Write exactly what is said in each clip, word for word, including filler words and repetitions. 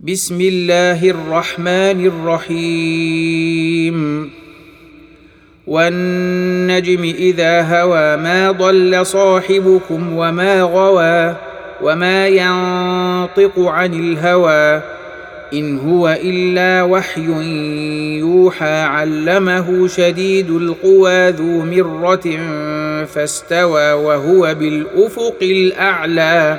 بسم الله الرحمن الرحيم والنجم إذا هوى ما ضل صاحبكم وما غوى وما ينطق عن الهوى إن هو إلا وحي يوحى علمه شديد القوى ذو مرة فاستوى وهو بالأفق الأعلى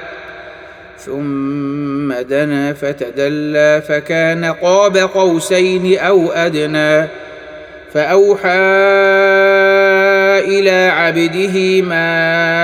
ثم دنا فتدلى فكان قاب قوسين أو أدنى فأوحى إلى عبده ما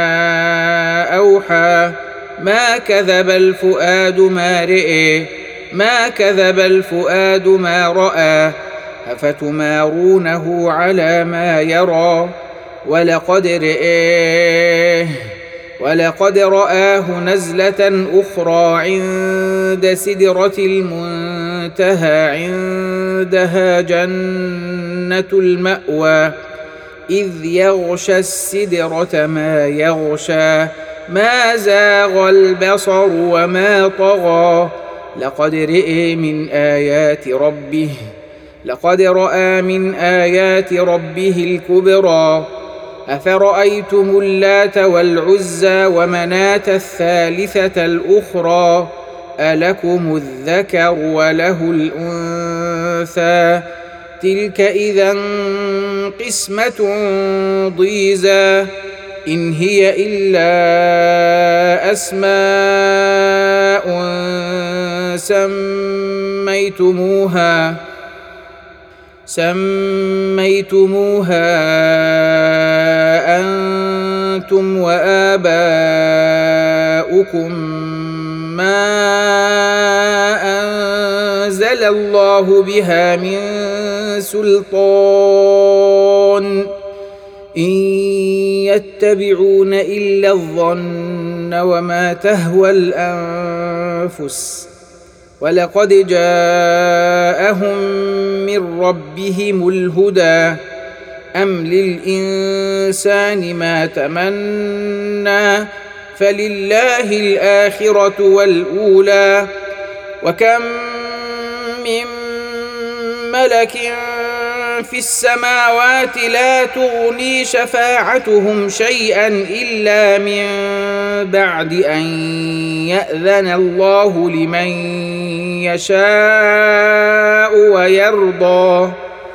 أوحى ما كذب الفؤاد ما رئي ما كذب الفؤاد ما رأى أفتمارونه على ما يرى ولقد رئيه ولقد رآه نزلة أخرى عند سدرة المنتهى عندها جنة المأوى إذ يغشى السدرة ما يغشى ما زاغ البصر وما طغى لقد رئي من آيات ربه لقد رأى من آيات ربه الكبرى أفرأيتم اللات والعزى ومناة الثالثة الأخرى ألكم الذكر وله الأنثى تلك إذا قسمة ضيزى إن هي إلا أسماء سميتموها سميتموها أنتم وآباؤكم ما أنزل الله بها من سلطان إن يتبعون إلا الظن وما تهوى الأنفس ولقد جاءهم من ربهم الهدى أم للإنسان ما تمنى فلله الآخرة والأولى وكم من ملك في السماوات لا تغني شفاعتهم شيئا إلا من بعد أن يأذن الله لمن يشاء ويرضى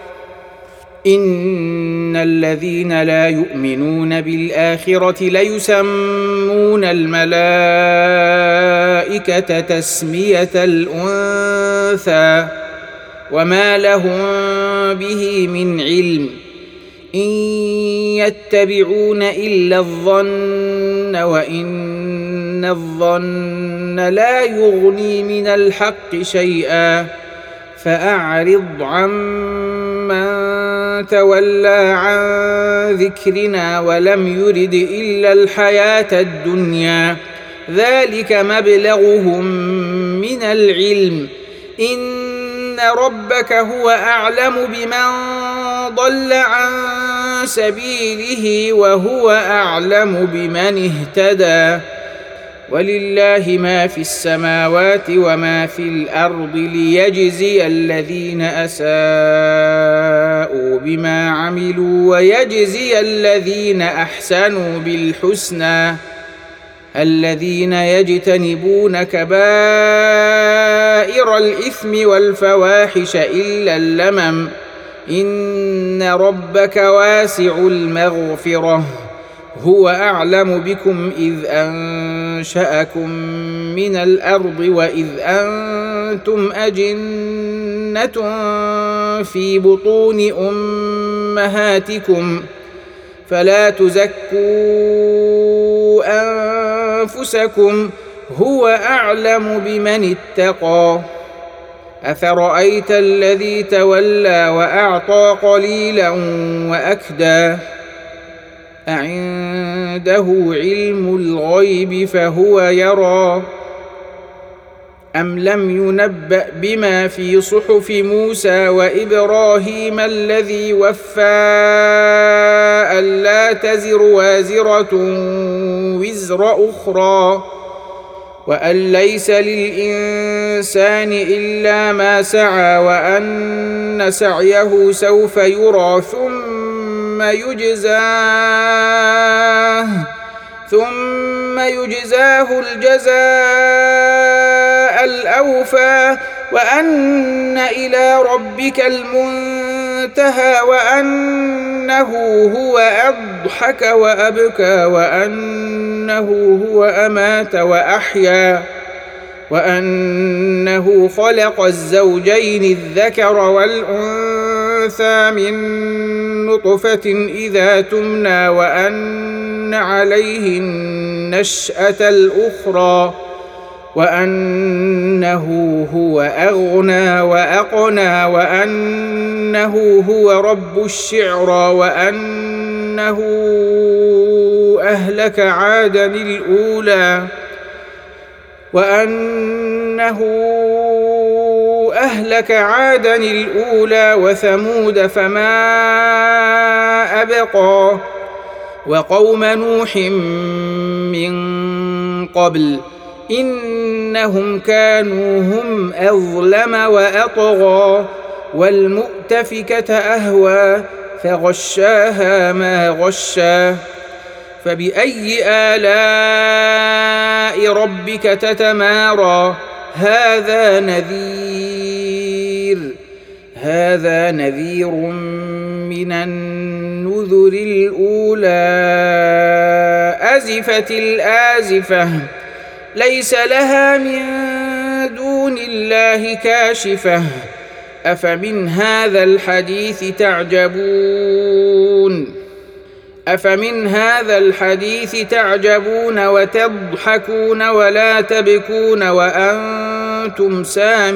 إن الذين لا يؤمنون بالآخرة ليسمون الملائكة تسمية الأنثى وما لهم به من علم إن يتبعون إلا الظن وإن الظن لا يغني من الحق شيئا فأعرض عمن تولى عن ذكرنا ولم يرد إلا الحياة الدنيا ذلك مبلغهم من العلم إن ربك هو أعلم بمن ضل عن سبيله وهو أعلم بمن اهتدى ولله ما في السماوات وما في الأرض ليجزي الذين أساءوا بما عملوا ويجزي الذين أحسنوا بالحسنى الذين يجتنبون كبائر الإثم والفواحش إلا اللمم إن ربك واسع المغفرة هو أعلم بكم إذ أنشأكم من الأرض وإذ أنتم أجنة في بطون أمهاتكم فلا تزكوا أنفسكم هو أعلم بمن اتقى أفرأيت الذي تولى وأعطى قليلا وأكدى أعنده علم الغيب فهو يرى أم لم ينبأ بما في صحف موسى وإبراهيم الذي وفى ألا تزر وازرة وزر أخرى وأن ليس للإنسان إلا ما سعى وأن سعيه سوف يرى ثم يجزاه ثم يجزاه الجزاء الأوفى وأن إلى ربك المنتهى وأنه هو أضحك وأبكى وأنه هو أمات وأحيا وأنه خلق الزوجين الذكر والأنثى من نطفة إذا تمنى وأن عليه النشأة الأخرى وأنه هو أغنى وأقنى وأنه هو رب الشعرى وأنه أهلك عادا الأولى وأنه أهلك عادا الأولى وثمود فما أبقى وقوم نوح من قبل إنهم كانوا هم أظلم وأطغى والمؤتفكة أهوى فغشاها ما غشا فبأي آلاء ربك تتمارى هذا نذير هذا نذير من النذر الأولى أزفت الآزفة ليس لها من دون الله كاشفة أفمن هذا الحديث تعجبون أفمن هذا الحديث تعجبون وتضحكون ولا تبكون وأنتم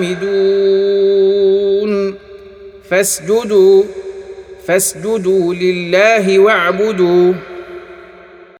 سامدون فاسجدوا فاسجدوا لله واعبدوا